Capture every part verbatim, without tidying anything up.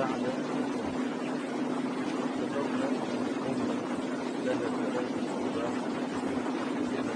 بعد ذكرنا أمة لها ثلاث أرباع كده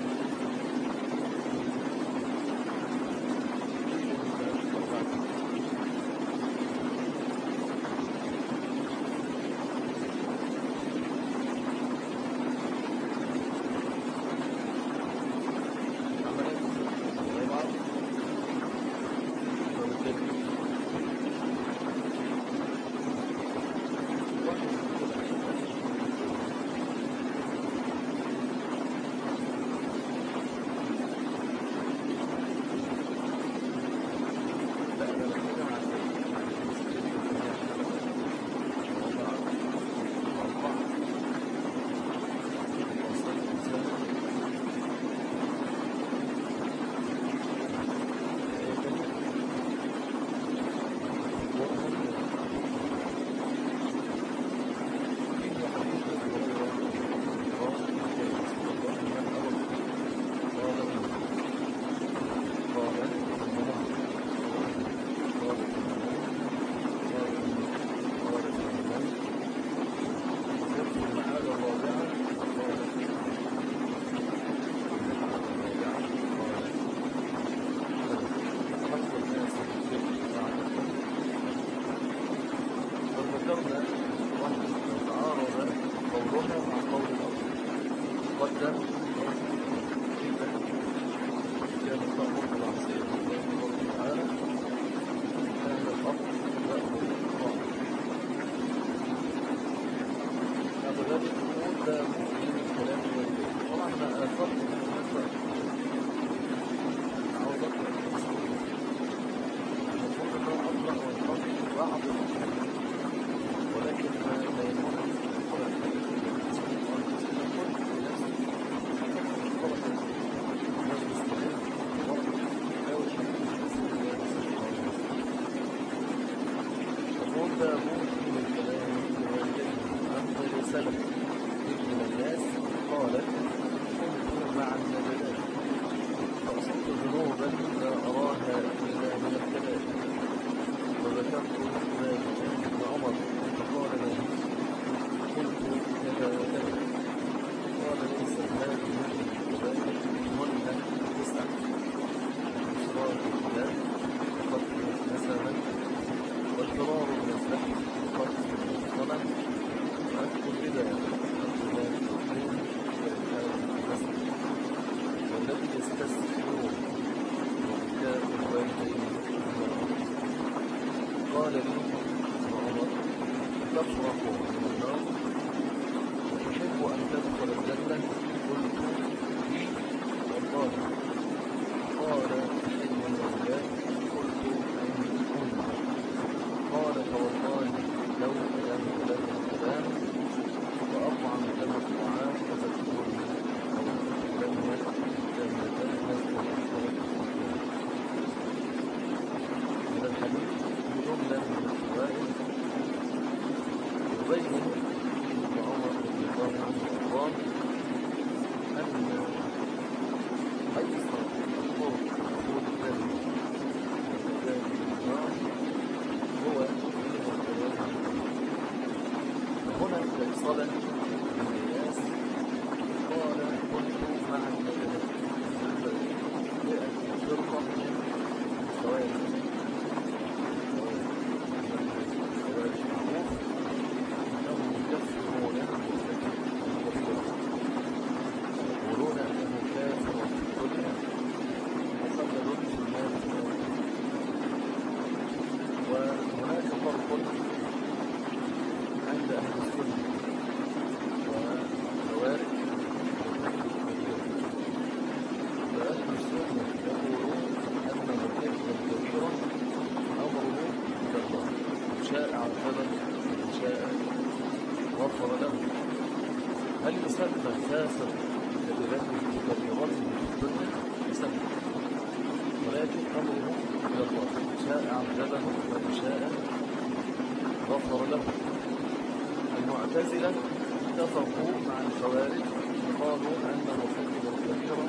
المعتزلة اتفقوا مع الخوارج وقالوا أن مرتكب الكبيرة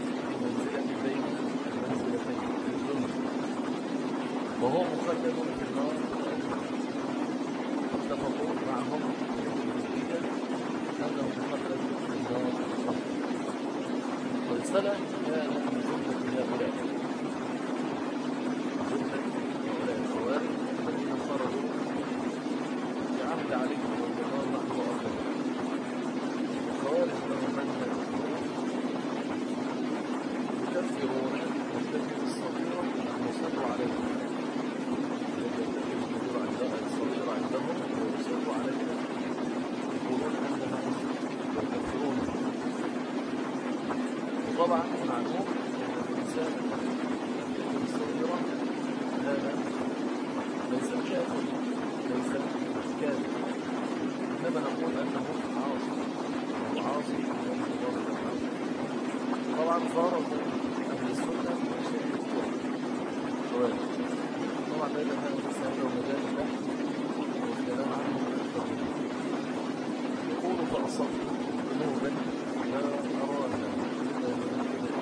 بمنزلة بين المنزلتين في الظلم وهو مخلد في النار. اتفقوا معهم الجزئية أنهم يخرجوا من النار والسلع كان من جملة هؤلاء جملة هؤلاء الخوارج الذين خرجوا بعهد علي رضي الله عنه وأرضاه. الخوارج لهم منهج يكفرون مرتكب الصغيرة المصر عليها الصغيرة عندهم ويصروا عليها يقولون أنها ويكفرون. وطبعا معلوم أن الإنسان المرتكب الصغيرة هذا ليس كافر ليس كافر، إنما نقول أنه عاصي أو عاصي طبعا فارق أهل السنة من شيء الخوارج. طبعا هذا هذا السنة ومجال البحث والكلام عنه يقول فأصبت ذنوبا لا أراها إلا من كده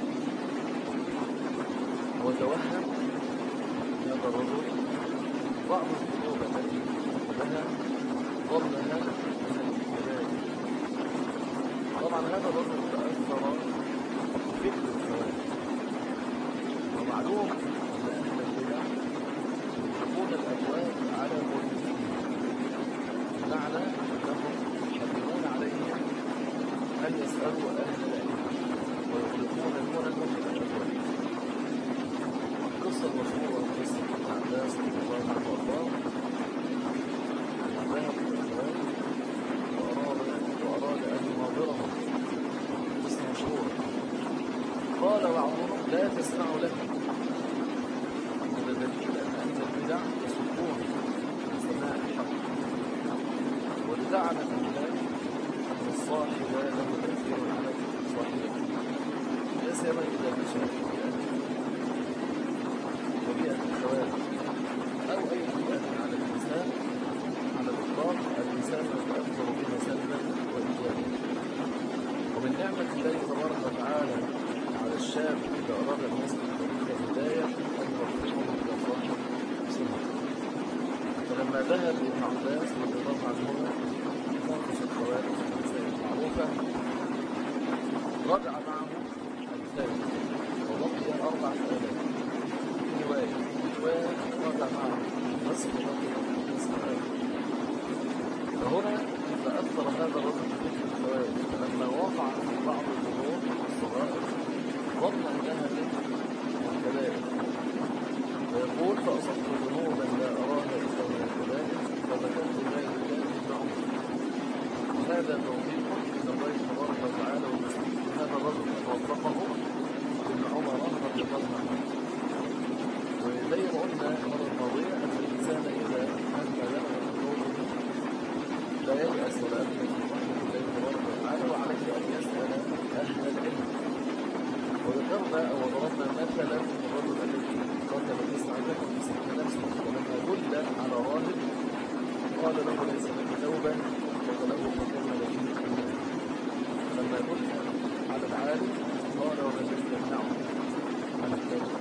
وتوهم هذا الرجل بعض الذنوب التي لها ظنها من الكبائر. طبعا هذا الرجل تأثر فكر الخوارج، ومعلوم أن أهل البدع يحبون الأبواب على مريدين، بمعنى أنهم يحرمون عليهم أن يسألوا أهل العلم ويطلقون دون المسجد الأبواب. القصة المشهورة قصة ابن عباس رضي الله عنه وارضاه ذهب إلى الخوارج وأراد وأراد أن يناظرهم. قصة مشهورة. قال بعضهم لا تسمعوا له، وهذا دليل أن أهل البدع يسلكون بسماع الحق. ولتعلم الناس أن الصاحب له تأثير على صاحبه، لا سيما إذا نشأ في بيئة وبيئة الخوارج أو أي بيئة على الإنسان على الإطلاق. الإنسان يتأثر بها سلبا وإيجابا. ومن نعمة الله تبارك وتعالى على الشاب إذا أراد أن يسلك طريق الهداية أن يوفقه إلى صاحب سنة. فلما ذهب ابن عباس رضي الله عنهما ناقش الخوارج في المسائل المعروفة رجع معه الثالث وبقي أربعة آلاف في رواية ورجع معه نصف بقي نصف آلاف. فهنا تأثر هذا الرجل بفكر الخوارج فلما وقع في بعض الأمور الصغائر ظن أنها من الكبائر، ويقول فأصبت ذنوبا لا أراها إلا من الكبائر فذكرت ذلك ابن عمر. وهذا توفيق من الله تبارك وتعالى وتسليم هذا الرجل ووفقه ابن عمر رضي الله عنه. وزي ما قلنا المرة الماضية أن الإنسان إذا هم له قوله لا ييأس ولا أمن من رحمة الله تبارك وتعالى، وعليه أن يسأل أهل العلم. وذكرنا أو ضربنا مثلا الرجل الذي قتل تسعة وتسعين نفسا ولما دل على راهب قال له ليس لك توبة وقتله فكمل به الإيمان. لما دل على العالم قال ومن لم يمنعه عن التوبة.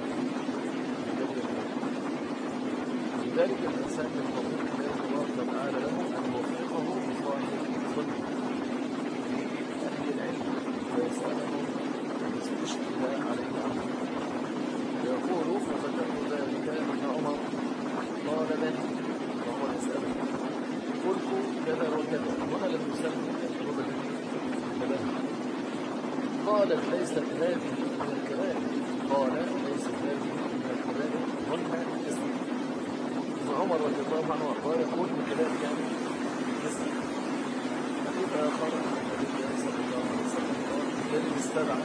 لذلك الإنسان من فضل الله تبارك وتعالى له أن يوفقه بصاحب الظلم لأهل العلم ويسأله استشكل عليه أمر. يقول فذكرت ذلك ابن عمر قال له وهو يسأله قلت كذا وكذا هنا لم يسمي التجربة كذا. قالت ليست هذه من الكبائر. قال ليست هذه من الكبائر هن اسم. ابن عمر رضي الله عنه وارضاه يقول من كذلك يعني اسم. حديث آخر حديث صلى الله عليه وسلم قال الذي استدعى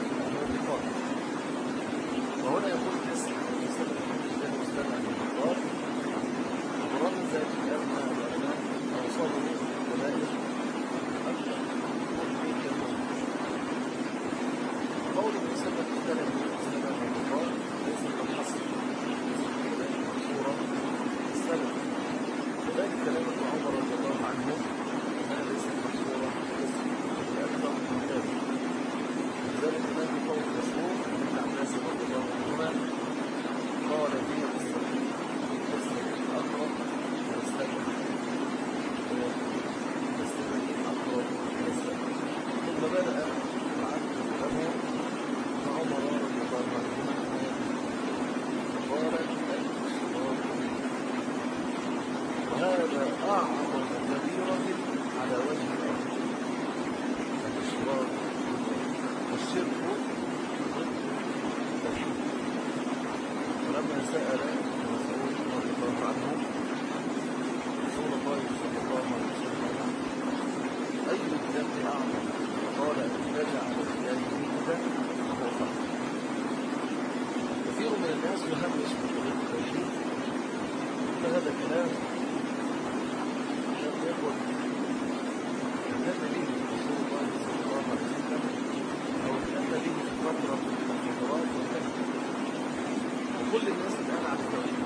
وهنا يقول اسم يستدعى الذي استدعى الكفار. ومراد ذلك أن العلماء أوصلوا الكبائر أكثر وفيه كثير. قول المسلم الكلام استدعى الكفار ليس كالحصر صورة السلف. كذلك كلام ابن عمر رضي الله عنه أنها ليست صورة لأكثر من ذلك. لذلك هناك قول مشهور ابن عباس رضي الله عنهما أعظم كبيرة على وجه الأرض الإشراك والشرك ضد التوحيد. ولما سأل مسعود رضي الله عنه رسول الله صلى الله عليه وسلم أي الذنب أعظم؟ قال أن تجعل لله ندا وهو خلق. كثير من الناس يهمش في طريق التوحيد، فهذا كلام لم يكن كان به رسول الله صلى الله عليه وسلم أو كان به في فترة من الفترات والتكليف، وكل الناس الآن على التوحيد،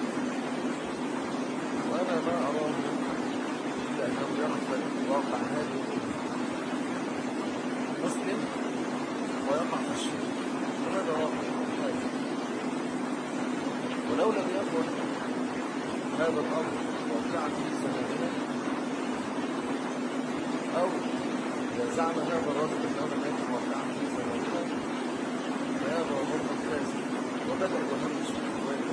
وأنا ما أراه إلا أنه يغفل واقع هذه الأمة مسلم ويقع في الشرك، وهذا واقع حاجة. ولو لم يكن هذا الأمر واقعا في زماننا، أو إذا زعم هذا الرجل أنه لم يكن واقعا في زماننا، فهذا أمر فاسد وبدأ يهمش في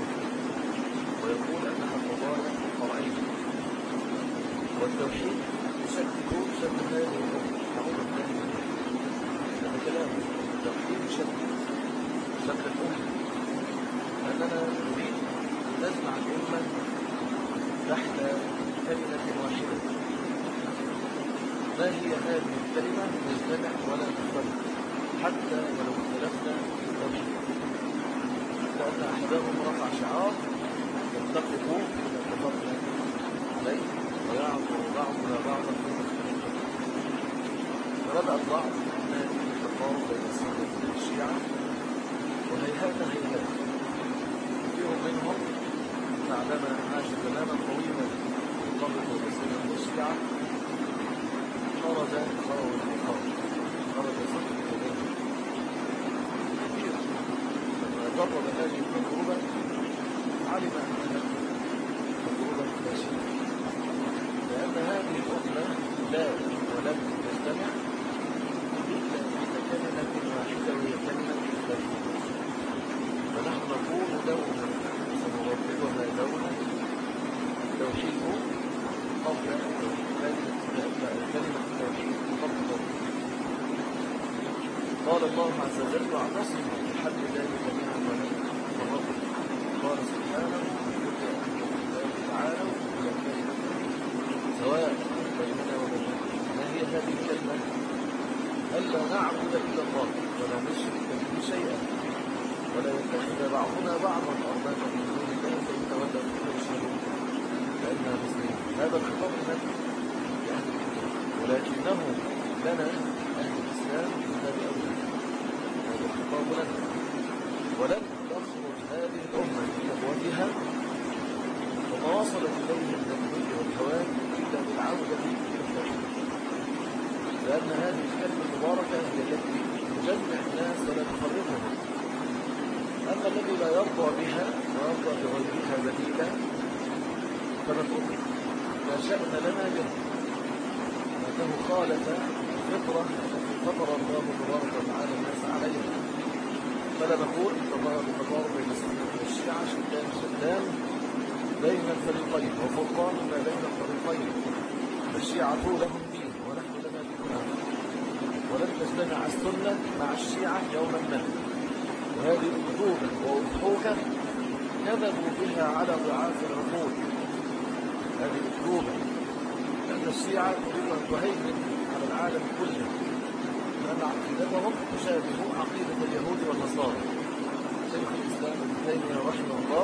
ويقول أنها قضايا فرعية، والتوحيد يشكل شكل هذه الأمة. نعوذ بالله هذا كلام. التوحيد يشكل شكل الأمة، أننا نريد أن نجمع الأمة تحت كلمة واحدة. ما هي هذه الكلمة؟ نجتمع ولا نختلف حتى ولو اختلفنا في التوحيد، لأن أحدهم رفع شعار يتفقوا إذا اتفقنا عليه ويعذر بعضنا بعضا فيما اختلفنا. فبدأ البعض ينادي بالتقارب بين السنة والشيعة، وهيهات هيهات كثير منهم بعدما عاش زمانا طويلا يقرب بين السنة والشيعة خرج خرج الحقاب خرج صدق الجنة كثير. لما جرب هذه التجربة علم أنها تجربة فاشلة، لأن هذه الأمة لا ولم تجتمع إلا تحت كلمة واحدة وهي كلمة التوحيد. فنحن نقول دولة سنربطها دولة التوحيد قبل كلمة التوحيد قبل التوحيد. قال الله عز وجل واعتصموا بحبل الله جميعا ولا تفرقوا. قال سبحانه تعالوا إلى كلمة سواء بيننا وبينكم. ما هي هذه الكلمة؟ ألا نعبد إلا الله ولا نشرك به شيئا ولا يتخذ بعضنا بعضا أربابا من دون الله فإن تولوا فاشهدوا بأننا مسلمون. هذا الخطاب لنا لأهل الكتاب، ولكنه لنا أهل الإسلام من باب أولى. هذا الخطاب لنا، ولن تخرج هذه الأمة في أبوابها وما وصلت إليه من الذنوب والهوان إلا بالعودة إلى التوحيد، لأن هذه الكلمة المباركة هي التي تجمع الناس ولا تفرقهم. أما الذي لا يرضى بها ويرضى بغيرها بديلا فنتركه، لا شأن لنا به، لأنه خالف الفطرة التي فطر الله تبارك وتعالى الناس عليها. فلا نقول بالتقارب بين السنة والشيعة شتان شتان بين الفريقين وفرقان ما بين الفريقين. الشيعة لهم دين ونحن لنا ديننا، ولن تجتمع السنة مع الشيعة يوما ما. وهذه أكذوبة وأضحوكة كذبوا بها على ضعاف العقول. هذه أكذوبة، لأن الشيعة تريد أن تهيمن على العالم كله، لأن عقيدتهم تشابه عقيدة اليهود والنصارى. شيخ الإسلام ابن تيمية رحمه الله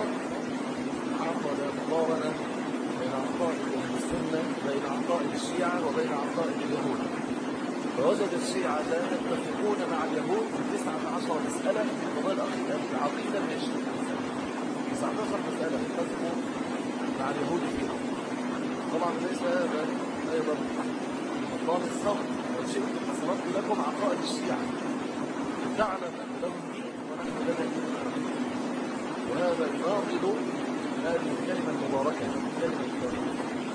عقد مقارنة بين عقائد أهل السنة بين عقائد الشيعة وبين عقائد اليهود، فوجد الشيعة يتفقون مع اليهود في تسعة عشر مسألة في قضايا العقيدة المشركة. تسعة عشر مسألة يتفقوا مع اليهود فيها. طبعا ليس هذا أيضا مقام الصبر، وشئت فصلت لكم عقائد الشيعة تعلم أن لهم دين ونحن لنا دين، وهذا يناقض هذه الكلمة المباركة كلمة التوحيد.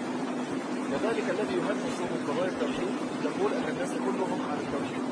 كذلك الذي يهمش من قضايا التوحيد يقول أن الناس كلهم على التوحيد،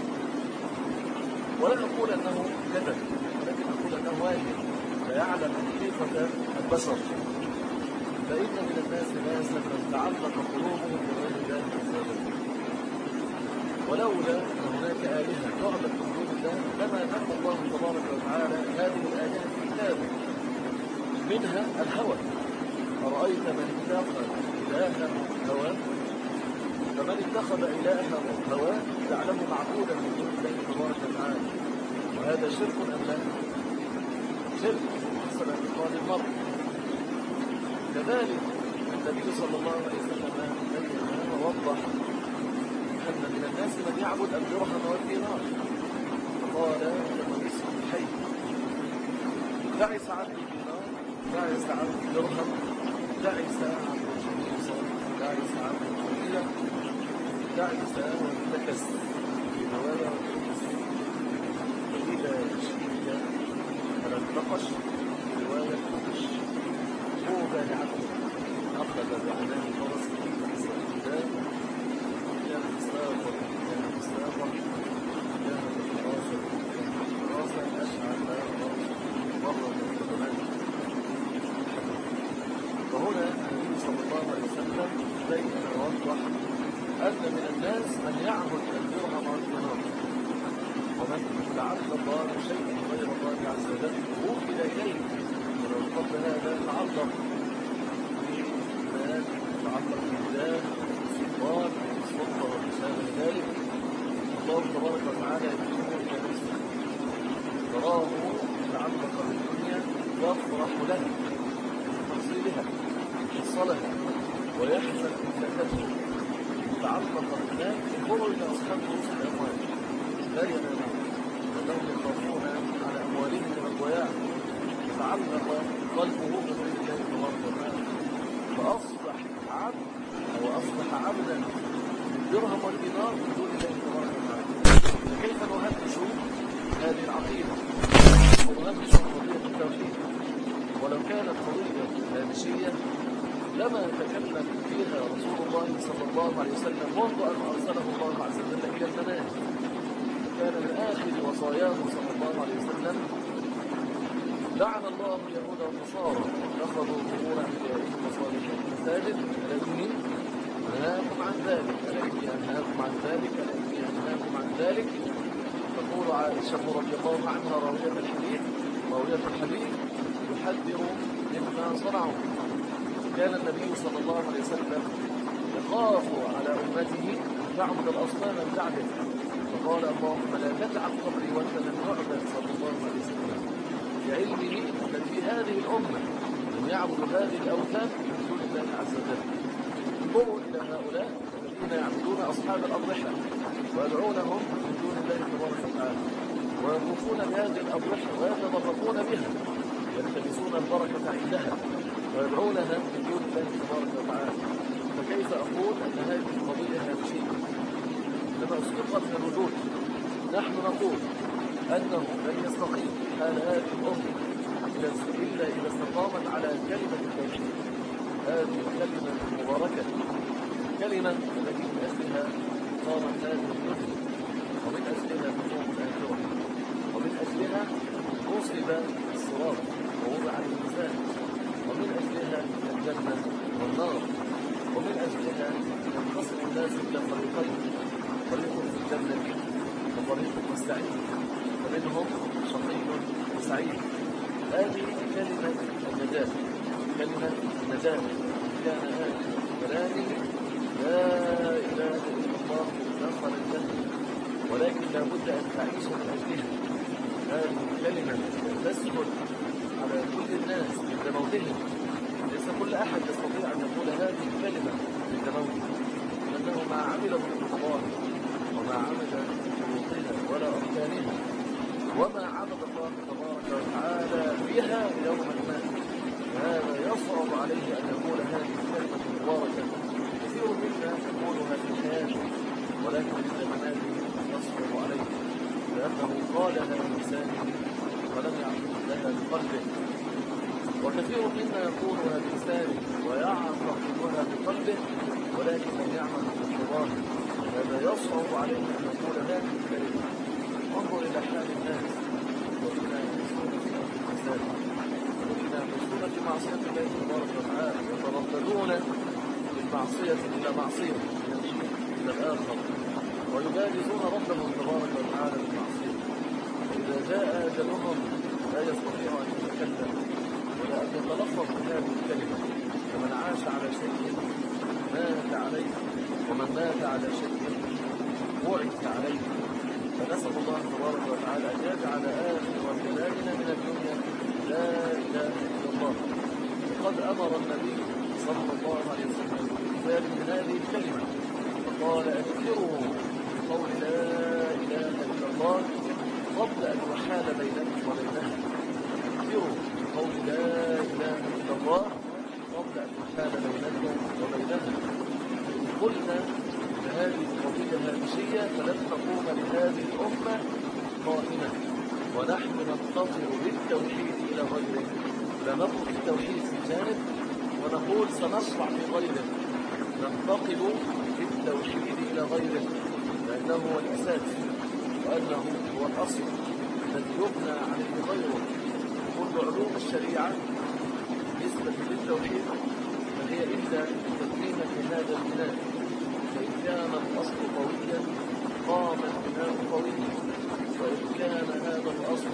ولا نقول أنه كذب، ولكن نقول أنه واهي لا يعلم حقيقة البشر. فإن من الناس ناسا من تعلق قلوبهم بغير الله عز وجل. ولولا أن هناك آلهة تعبد من دون الله لما نفى الله تبارك وتعالى هذه الآلهة في كتابه، منها الهوى. أرأيت من اتخذ إلهه هواه، فمن اتخذ إلهه هواه جعله معبودا من دون الله تبارك وتعالى، وهذا شرك أم لا؟ شرك حسب اعتقاد المرء. كذلك النبي صلى الله عليه وسلم بين ووضح أن من الناس من يعبد الدرهم والدينار، فقال لما يسمع الحي تعس عبد الدينار، تعس عبد الدرهم، تعس عبد الخميصة، تعس عبد الخميلة، تعس وانتكس في رواية وانتكس، وإذا شئت فلا انتقش في رواية انتقش. طوبى لعبد أخذ بعنان فرس في سبيل كان مسافر كان مسافر كان بالفراسة كان بالفراسة أشعل مرة من القدمان. فهنا النبي صلى الله عليه وسلم بين ووضح أن من الناس من يعبد الدرهم والدينار، ومن تعلق الله شيء غير الله عز وجل وكل إليه. ولو قبل هذا تعلق بالمال، تعلق بالله، السلطان، السلطة والمشابه ذلك، الله تبارك وتعالى يدعوه إلى نفسه، تراه تعلق بالدنيا يفرح له بتحصيلها حصلها ويحزن إذا كسب. تعلق بالله ينظر إلى أصحاب رؤوس الأموال لا ينامون لأنهم يخافون على أموالهم من الضياع، تعلق قلبه بغير الله تبارك وتعالى، فأصبح عبد أو أصبح عبدا للدرهم والدينار من دون الله تبارك وتعالى. فكيف نهمش هذه العقيدة ونهمش قضية التوحيد؟ ولو كانت قضية هامشية لما تكلم فيها رسول الله صلى الله عليه وسلم منذ أن أرسله الله عز وجل إلى المنام. كان من آخر وصاياه صلى الله عليه وسلم: لعن الله اليهود والنصارى اتخذوا قبور أنبيائهم وصالحين مساجد، ألئني أنهاكم عن ذلك ألئني أنهاكم عن ذلك ألئني أنهاكم عن ذلك. تقول عائشة رضي الله عنها راوية الحديث راوية الحديث يحذر مما صنعوا. كان النبي صلى الله عليه وسلم يخاف على أمته أن تعبد الأصنام من بعده، فقال: اللهم لا تجعل قبري وثنا يعبد صلى الله عليه وسلم، بعلمه أن في هذه الأمة من يعبد هذه الأوثان من دون الله عز وجل. انظروا إلى هؤلاء الذين يعبدون أصحاب الأضرحة ويدعونهم من دون الله تبارك وتعالى، ويطوفون بهذه الأضرحة ويتضرقون بها، يلتمسون البركة عندها ويدعونها من دون الله تبارك وتعالى. فكيف أقول أن هذه القضية هامشية لما أسبقت من الوجود؟ نحن نقول أنه لن يستقيم حال هذه الأمة إلا إذا استقامت على كلمة التوحيد، هذه الكلمة المباركة، الكلمة التي من أجلها قامت هذه الدنيا، ومن أجلها تقوم الآخرة، ومن أجلها نصب الصراط ووضع الميزان، ومن أجلها الجنة والنار، ومن أجلها ينقسم الناس إلى فريقين: فريق في الجنة وفريق في السعيد، ومنهم شقي وسعيد. هذه كلمة النجاة، كلمة النجاة كان هذه كلامه لا إله إلا الله دخل الجنة، ولكن لا بد أن تعيش من أجلها. هذه الكلمة تسهل على كل الناس عند موتهم، ليس كل أحد يستطيع أن يقول هذه الكلمة عند موته، لأنه ما عمل بالقرآن وما عمل بشروطها ولا أركانها وما عبد الله تبارك وتعالى بها يوم المات، فهذا يصعب عليه أن يقول هذه الكلمة المباركة. كثير منا يقولها في حياته ولكن عند مماته يصعب عليه، لأنه قالها بلسانه ولم يعقل لها بقلبه. وكثير منا يقولها بلسانه ويعتقدها بقلبه ولكن لم يعمل بالظاهر، هذا يصعب عليه أن يقول هذه الكلمة. انظر إلى حال الناس الذين يمشون في أرض الفساد، الذين يمشون في معصية الله تبارك وتعالى يترددون بالمعصية إلى معصية إلى الآخر، ويبارزون ربهم تبارك وتعالى بالمعصية. وإذا جاء أجلهم لا يستطيع أن يتكلم ولا أن يتلفظ بهذه الكلمة. فمن عاش على شيء مات عليه، ومن مات على شيء بعث عليه. فنسأل الله تبارك وتعالى أن يجعل آخر كلامنا من الدنيا لا إله إلا الله. وقد أمر النبي صلى الله عليه وسلم بإنزال من هذه الكلمة، فقال أذكروا بقول لا إله إلا الله قبل أن يحال بينكم وبينها. أذكروا بقول لا إله إلا الله قبل أن يحال بينكم وبينها. إن قلنا هذه القضية هامشية فلن تقوم لهذه الأمة قائمة، ونحن ننتظر بالتوحيد إلى غيره. لنقل التوحيد في جانب ونقول سنشرع في غيره، ننتقل بالتوحيد إلى غيره، لأنه هو الأساس وأنه هو الأصل الذي يبنى عليه غيره. كل علوم الشريعة بالنسبة للتوحيد فهي إلا تكميمة هذا البناء. فإن كان الأصل قويا قام البناء قويا، وإن كان هذا الأصل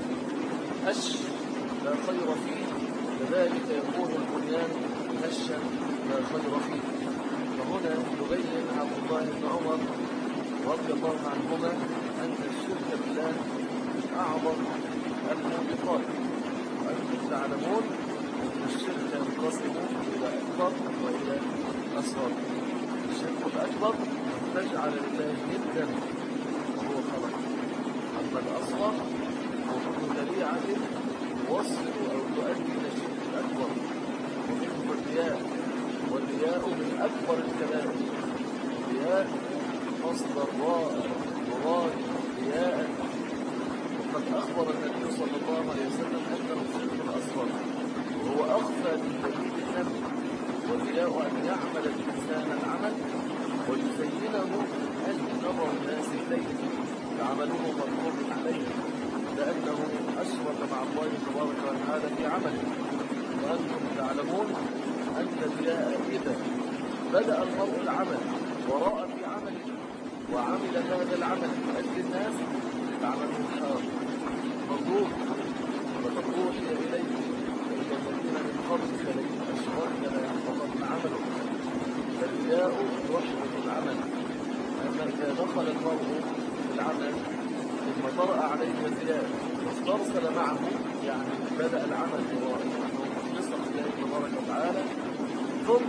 هش لا خير فيه كذلك يكون البنيان هشا لا خير فيه. فهنا يبين عبد الله بن عمر رضي الله عنهما أن الشرك بالله أعظم الموبقات، وأنتم تعلمون أن الشرك ينقسم إلى أكبر وإلى أصغر. الشرك الأكبر تجعل لله ندا وهو خلق، أما الأصغر وكل ذريعة توصل أو تؤدي إلى الشرك الأكبر. ومنه الرياء، والرياء من أكبر الكبائر. الرياء مصدر راء مراد رياء. وقد أخبر النبي صلى الله عليه وسلم أنه الشرك الأصغر وهو أخفى من دليل النبي. والرياء أن يعمل الإنسان العمل ويزينه أن نظر الناس إليه فعمله مطلوب عليه، لأنه أشرك مع الله تبارك وتعالى في عمله. وأنتم تعلمون أن الرياء إذا بدأ المرء العمل ورأى في عمله وعمل هذا العمل من أجل الناس فعمله حرام مردود. وتقول إليه وإلى الذين من قبلك لئن أشركت ليحبطن عملك. فالرياء يحبط العمل. أما إذا دخل المرء في العمل ثم طرأ عليه الرياء واسترسل معه، يعني بدأ العمل ورائه مخلصا لله تبارك وتعالى، ثم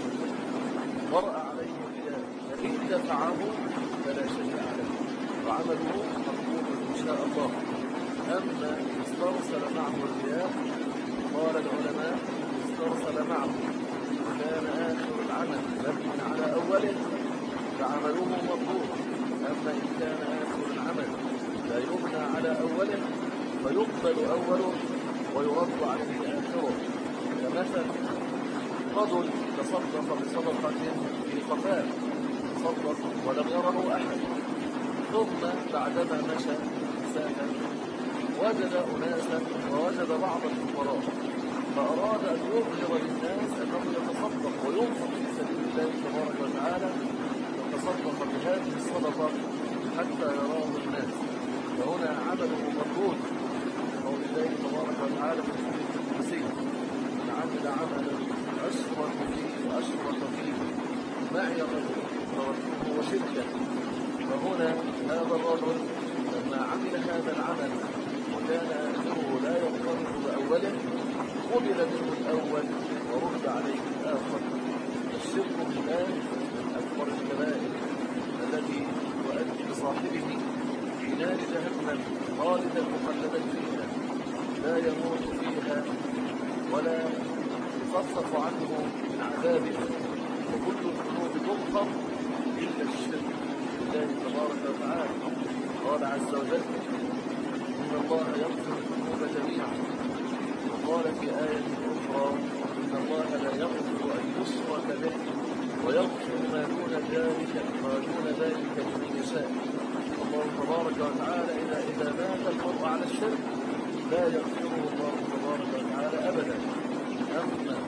طرأ عليه الرياء فإن دفعه فلا شيء عليه وعمله مقبول إن شاء الله. أما استرسل معه الرياء قال العلماء استرسل معه وكان آخر العمل مبني على أوله فعمله مقبول. أما إن كان آخر العمل لا يبنى على أوله فيقبل أوله ويرد عليه آخره. كمثل رجل تصدق بصدقة في قفاه، تصدق ولم يره أحد، ثم بعدما مشى ساكا وجد أناسا ووجد بعض الفقراء، فأراد أن يظهر للناس أنه يتصدق وينفق في سبيل الله تبارك وتعالى، فتصدق بهذه الصدقة حتى يراه الناس. فهنا عمله مردود قول الله تبارك وتعالى في الحديث القدسي: من عمل عملا أشرك فيه وأشرك فيه معي تركته وشركه. فهنا هذا الرجل لما عمل هذا العمل وكان آخره لا يقترب بأوله قبل منه الأول ورد عليه الآخر. الشرك بالله من أكبر الكبائر التي تؤدي بصاحبه في نار جهنم خالدا مخلدا فيها لا يموت فيها ولا يخفف عنه من عذابها. وكل الذنوب تغفر إلا الشرك بالله تبارك وتعالى. قال عز وجل: إن الله يغفر الذنوب جميعا. وقال في آية أخرى: إن الله لا يغفر أن يشرك به ويغفر ما دون ذلك ما دون ذلك لمن يشاء. الله تبارك وتعالى إذا إذا مات المرء على الشرك لا يغفره الله تبارك وتعالى أبدا. أما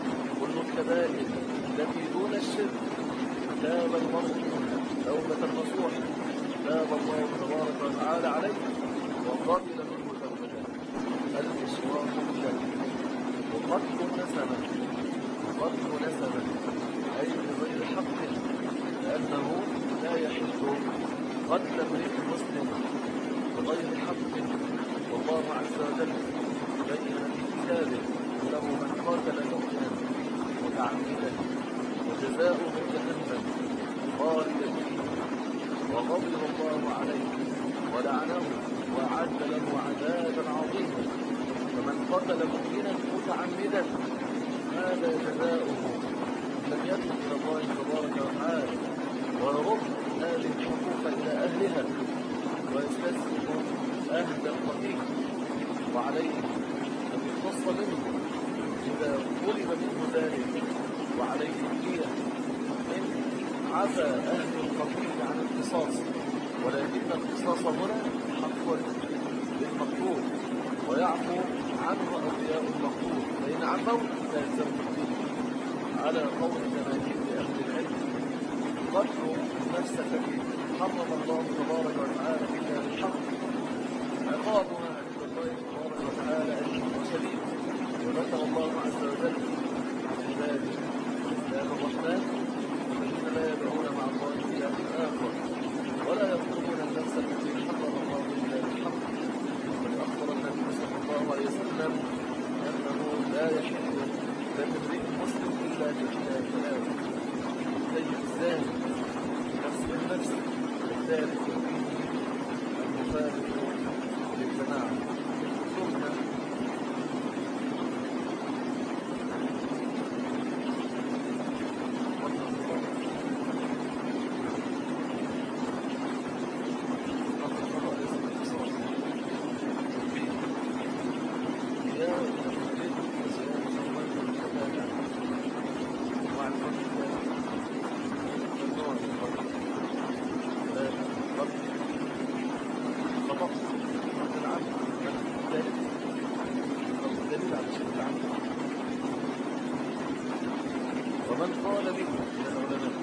كل الكبائر التي دون الشرك تاب المرء منها توبة نصوحا تاب الله تبارك وتعالى عليه وقبل منه توبته. الإشراك بالله وقتل نسمة وقتل نسمة أي بغير حق، لأنه لا يحل قتل امرئ مسلم بغير حق. والله عز وجل بين في كتابه له من قاتل مؤمنا متعمدا وجزاؤه جهنم خالدا فيها وغضب الله عليه ولعنه وأعد له عذابا عظيما. فمن قتل مؤمنا متعمدا هذا جزاؤه لم يتب إلى الله تبارك وتعالى ويرد هذه الحقوق إلى أهلها ويستسلم أهل القتيل، وعليه أن يقتص منه إذا طلب منه ذلك، وعليه الدية إن عفى أهل القتيل عن القصاص، ولكن القصاص هنا حق للمقتول ويعفو عنه أولياء المقتول، فإن عفوا فيلزم الدية على قول جماهير أهل العلم. قتل النفس التي حرم الله تبارك وتعالى إلا بالحق عقابها عند الله تبارك وتعالى أليم وشديد. وذكر الله عز وجل في ذلك كتاب الرحمن الذين لا يدعون مع الله إله آخر ولا يقتلون النفس التي حرم الله إلا بالحق. وقد أخبر النبي صلى الله عليه وسلم أنه لا يحل دم امرئ مسلم إلا بإحدى ثلاث: السيد الزاني نفس بالنفس، والثالث المفارق للجماعة، ثم ومن قال به من العلماء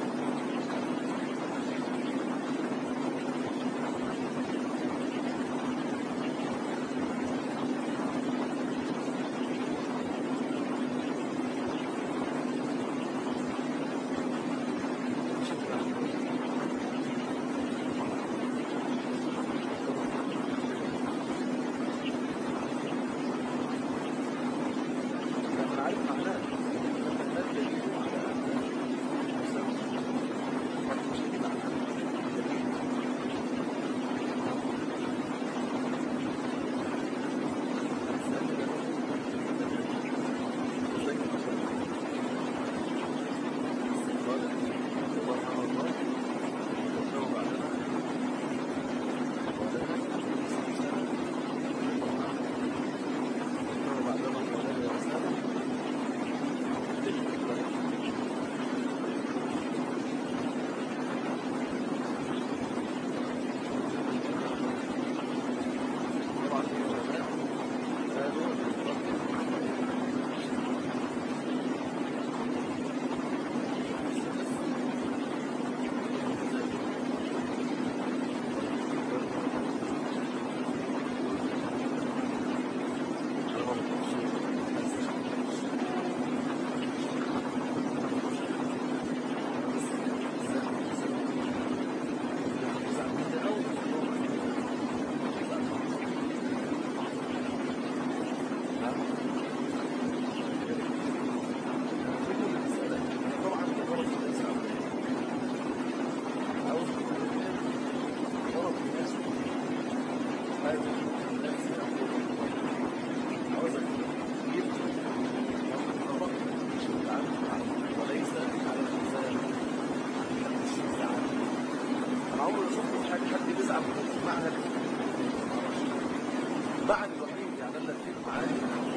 بعد الوحيد يعني أنا كتير معاني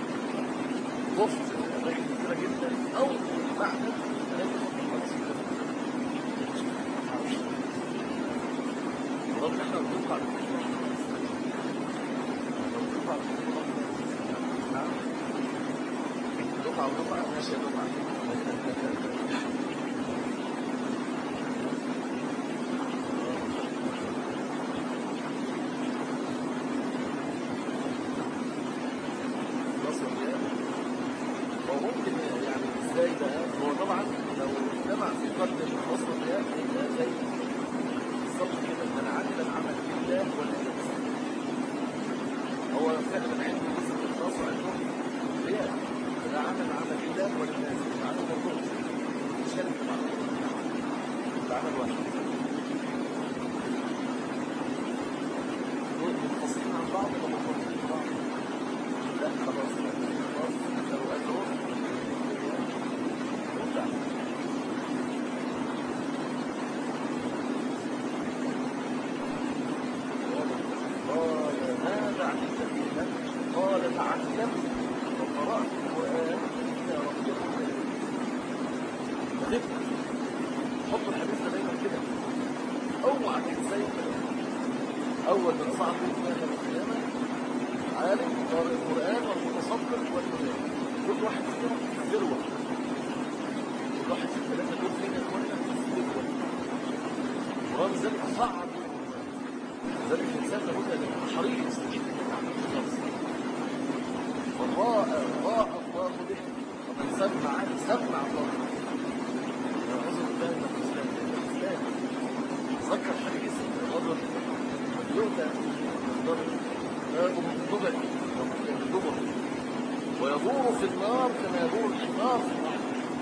وفت أماكن كتيرة جدا أو معنى أماكن مصر رغم إحنا بنطلع نطلع نطلع ونطلع ماشي يا جماعة يقدم الخصم ده يبقى زي بالظبط كده ان انا عامل العمل لله وللناس. هو فعلا عنده جزء من الخاص وعندهم رياء، فده عمل عمل لله وللناس، عمل مربوط شرك مع العمل واحد. دول منفصلين عن بعض ولا مرتبطين ببعض؟ لا خلاص خلاص لو اجروا وبتاع قال ماذا عملت فيها؟ قال تعلمت وقرأت القرآن إلى ربك فهمت. حط الحديث ده دايما كده، اوعى تنسى كده. اول من صعد في القيامة عالم قارئ القرآن والمتصدق والمجاهد، كل واحد فيهم ذروة. كل واحد في الثلاثة دول فين يكوننا في ذروة، ورغم ذلك صعد. ذلك الإنسان لابد أن يكون حريص جدا على النفس. والله الله الله به ومن سمع عنه سمع الله. نعوذ بالله من الإسلام. الإسلام ذكر حديث الرجل يؤتى بالضبط ومن الدبر ويدور في النار كما يدور الحمار في النار.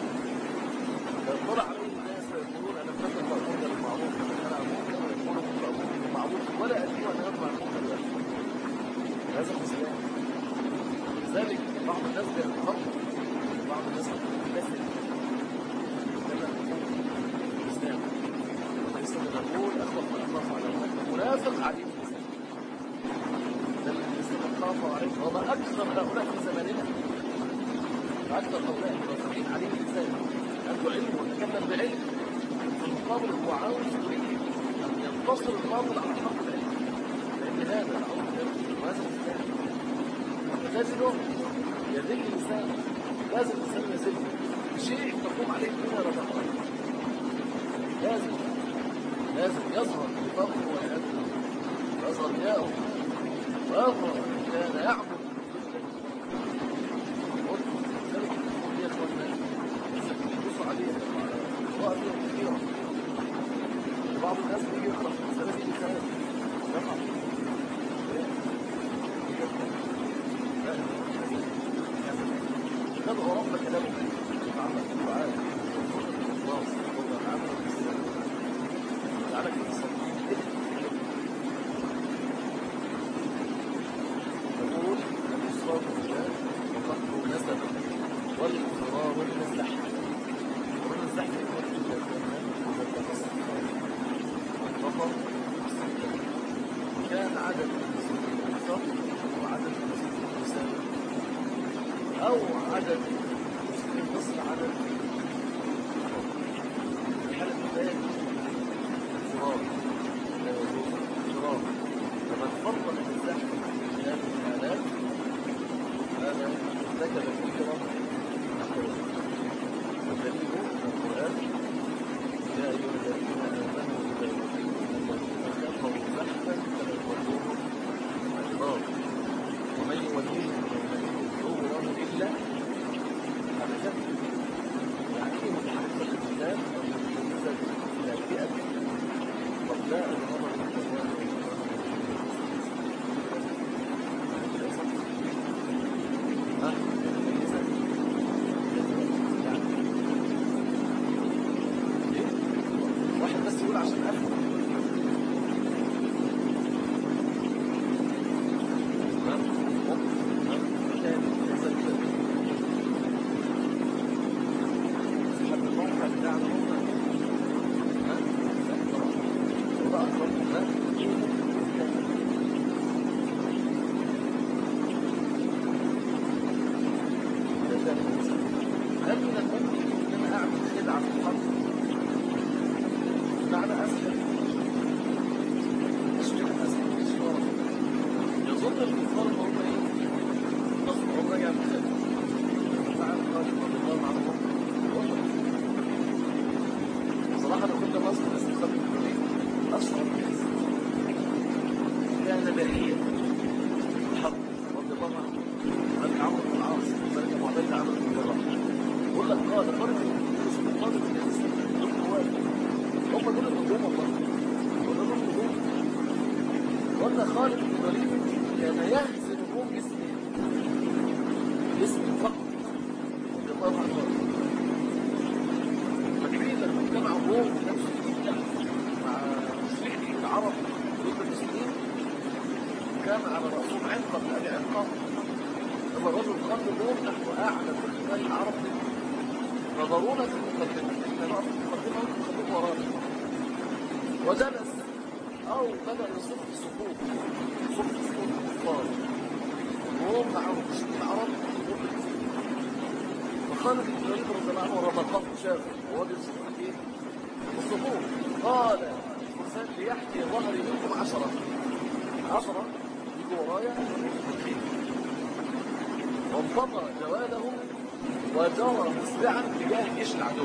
فيطلع عليه الناس ويقولون انا فتى مأمور بالمعروف انا امور ويقولون مأمور بالمعروف ولا ادري ان يطلع المنكر. هذا الاسلام. لذلك بعض الناس بيتخطط، بعض الناس بتكتسب الاسلام. الاسلام يقول اخوف ما اخاف على المنافق عليه الاسلام. الله عليه وما أكثر هؤلاء في زماننا، أكثر هؤلاء المنافقين عليه الإنسان عنده علم ويتكلم بعلم، في المقابل هو عاوز يريد أن ينتصر الباطل على حق العلم، لأن هذا الأمر وهذا الإسلام لازم يذل الإنسان، لازم الإنسان يذل شيء تقوم عليه الدنيا لا تقوم. لازم لازم يظهر بفضله ويأذن ويظهر رياءه ويظهر كان يعبد قلت ذلك يا اخوانا يبصوا عليه وقت يوم كثيرا. بعض الناس بيجي يقرا في المسألة دي مثال يقع تدعو ربك له تعمل الدعاء الله سبحانه وتعالى تعالى كده صدق تقول الإصرار بالله وقتل نسبا والإضرار بالمزلح والمزلح يكون إلا إذا تفصل والنفر كان عدد المسلمين أكثر وعدد المسلمين مساوي أو عدد المسلمين نصف عدد الحالة الثانية الفرار لا يجوز الفرار فمن فرط الزحف في هذه الحالات هذا ارتكب كبيرا والدليل القرآن يا أيها الذين آمنوا إذا لقيتم الذين كفروا زحفا فلا تولوهم الأدبار ومن يوليهم يومئذ دبره إلا على جنب اخوانا خالد بن الوليد كان يهزم الروم باسمين، اسم فقط رضي الله عنه. فاكرين لما اجتمعوا الروم نفس الشيء مع مشركي العرب ضد المسلمين، كان على راسهم عنقه بن ابي عنقه. لما الرجل قال الروم نحن اعلى كل شيء العرب نظرونا في المقدمه، احنا نقف في المقدمه ونخليهم ورانا. وجلس او بدا يصف الصفوف، صف صفوف الكفار الروم معهم مشركي العرب. فخالد بن الوليد رضي الله عنه رمقه شافه وهو بيصف ايه؟ الصفوف. قال الفرسان ليحكي ظهري منكم عشره عشره يجوا ورايا وانفض جواده وجرى مسرعا تجاه جيش العدو.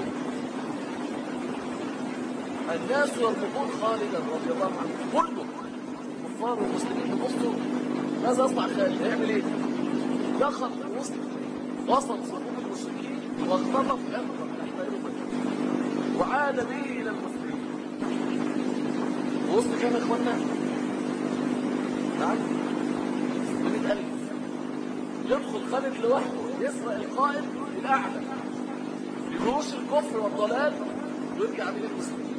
الناس يرمقون خالدا رضي الله عنه، كله الكفار والمسلمين بصوا ماذا يصنع خالد؟ هيعمل ايه؟ دخل في الوسط وسط صفوف المشركين واختطف عنقه من احمائهم وعاد به الى المسلمين. وسط كام يا اخوانا؟ نعم ستمائة ألف. يدخل خالد لوحده يسرق القائد الاعلى بجيوش الكفر والضلال ويرجع به المسلمين.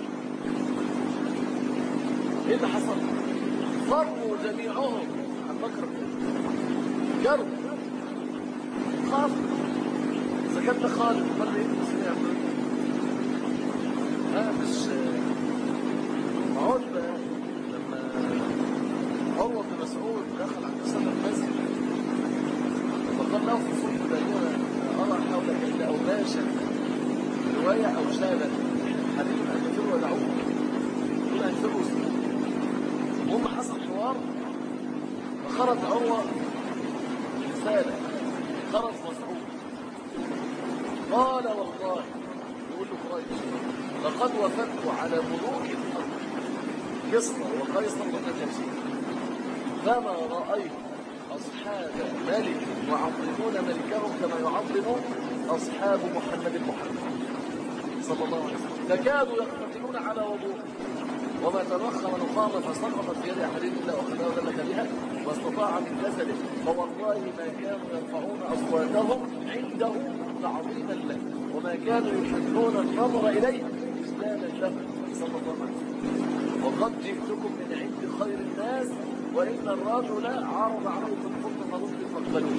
ايه اللي حصل؟ فروا جميعهم عن مكر جروا خاف. اذا كان ده خالد امال ايه المسلمين يعملوا ايه؟ ها مش عتبه لما عروه بن مسعود دخل على صدر المسجد فقال له في صلح بيننا ارى حولك الا اوباشا روايه او شابه حبيب ان يفروا ودعوه دون ان يفروا سنين. المهم حصل حوار فخرج عروه رساله، خرج مسعود قال والله يقول له قريش لقد وفدت على ملوك الارض كسرى وقيصر والنجاشي فما رايت اصحاب ملك يعظمون ملكهم كما يعظم اصحاب محمد محمد صلى الله عليه وسلم، تكادوا يقتتلون على وضوء وما ترخم من قام فسقطت في يد احدهم الا اخذها ودلك بها واستطاع من جسده فوالله ما كانوا يرفعون اصواتهم عنده تعظيما له وما كانوا يحبون النظر اليه اجلالا له صلى الله عليه وسلم. وقد جئتكم من عند خير الناس وان الرجل عرض عليكم حكم ملوك فاقبلوه.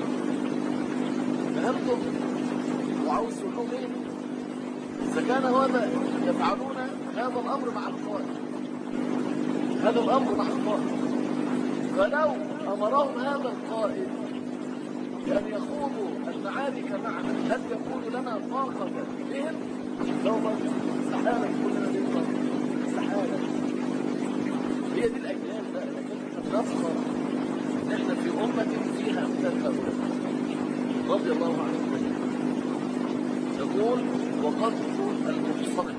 فهمتم؟ وعاوز يقول لهم ايه؟ اذا كان هذا يفعلون هذا الامر مع القائد، هذا الامر مع القائد، فلو امرهم هذا القائد بان يخوضوا المعارك معنا هل يكون لنا طاقه بهم؟ لو ما استحاله كلنا نقدر، استحاله. هي دي الاجيال بقى، لكن احنا بنفخر ان احنا في امه فيها امثال هؤلاء رضي الله عنهم. يقول وقذف المحصنة،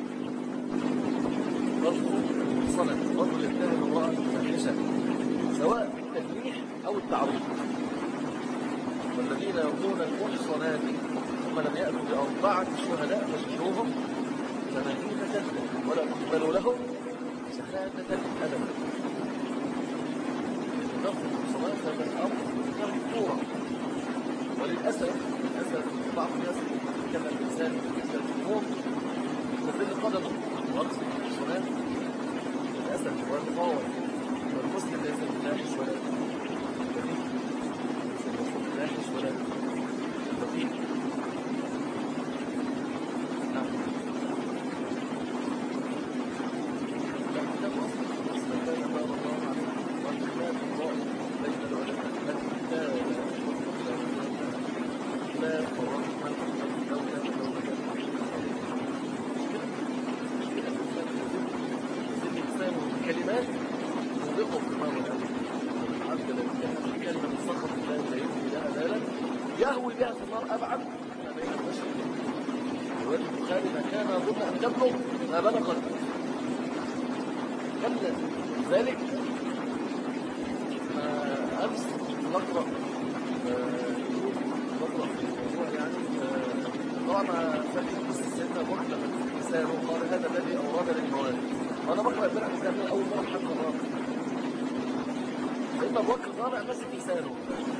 قذف المحصنة رجل يتهم امرأة فاحشة سواء بالتجريح او التعريض. والذين يقولون المحصنات ثم لم يأتوا بأربعة شهداء فاجلدوهم ثمانين جلدة ولا تقبلوا لهم شهادة أبدا. قذف المحصنات هذا الأمر كان كورة، وللأسف للأسف بعض الناس كما الإنسان بالنسبة للجمهور تزل قدمه وأقصد المحصنات للأسف ويتطور والمسلم ليس بالفاحش ولا بالبذيء، ليس بالفاحش ولا بالبذيء. نعم كتاب أصل بسم الله الرحمن الرحيم والكتاب الضائع بين العلماء الكتاب لا فرقنا كلمات تطبقه في الماء والأرض عبد الله كلمة من صخر الله لا يهوي لها بالا يهوي بها في النار أبعد ما بين البشر. رواية البخاري ما كان يظن أن تبلغ ما بلغ كلا ذلك ما أمس نقرأ نقرأ في الموضوع يعني طبعا فاكر قصة سيدنا نوح لما لسانه قال هذا الذي أورد للمواد. وانا بقرا امبارح كان اول مره حد قرأ سيدنا ابو بكر طالع ماسك لسانه.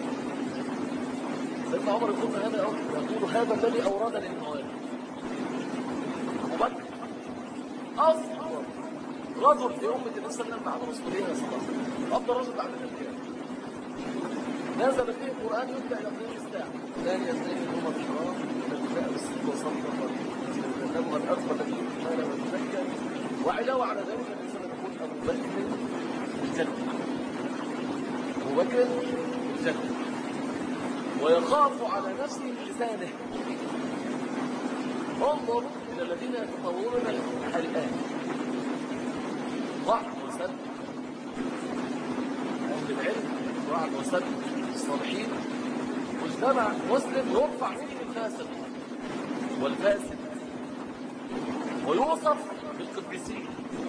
سيدنا عمر يقول هذا يقول هذا الذي اوردني المواد. ابو بكر افضل رجل في امه النبي صلى الله عليه وسلم بعد رسوله صلى الله عليه وسلم، افضل رجل بعد الانبياء. نزل فيه القران يبدا الى قيام الساعه. ثاني اثنين هما الحرام الذي جاء بالصدق وصدق وجنبه الاكبر الذي يؤمن ويتزكى. وعلاوه على ذلك النبي صلى الله عليه وسلم يقول ابو بكر الجنه. ابو بكر الجنه. ويخاف على نفسه بلسانه. انظر الى الذين يتطورون الان ضعف وسد اهل العلم، ضعف وسد الصالحين، مجتمع مسلم يرفع فيه الفاسد والفاسد ويوصف بالقديسين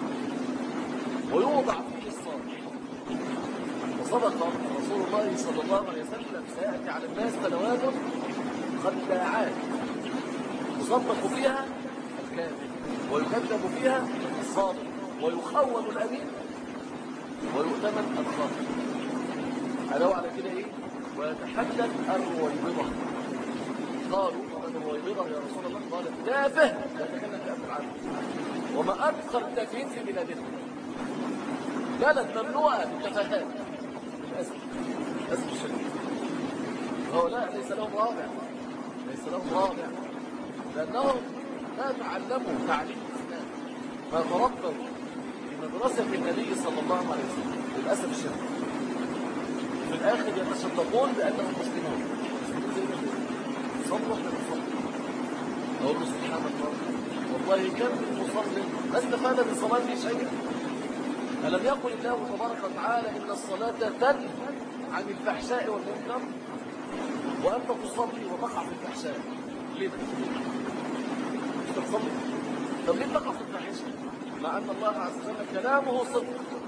ويوضع فيه الصالح. وصدق رسول الله صلى الله عليه وسلم سيأتي على الناس سنوات خداعات يصدق فيها الكاذب ويكذب فيها الصادق ويخون الأمين ويؤتمن الخاطئ. علاوة على كده ايه؟ ويتحدث الرويبضة. قالوا ومن الرويبضة يا رسول الله؟ قال تافه لا يتكلم بأمر عنه. وما أكثر التافهين في بلادنا، بلد ممنوعة بالتفاهات للأسف للأسف الشديد. هؤلاء ليس لهم رابع، ليس لهم رابع، لأنهم ما تعلموا تعليم الإسلام، ما تربوا في مدرسة النبي صلى الله عليه وسلم للأسف الشديد. في الآخر يتصدقون بأنهم مسلمون. صلوا احنا نصلي. أقول له سبحان الله والله كم من مصلي ما استفاد من صلاته شيئا. ألم يقل الله تبارك وتعالى إن الصلاة تنهى عن الفحشاء والمنكر وأنت تصلي وتقع في الفحشاء؟ ليه؟ مش تصلي؟ طب ليه تقع في الفحشاء؟ مع أن الله عز وجل كلامه صدق.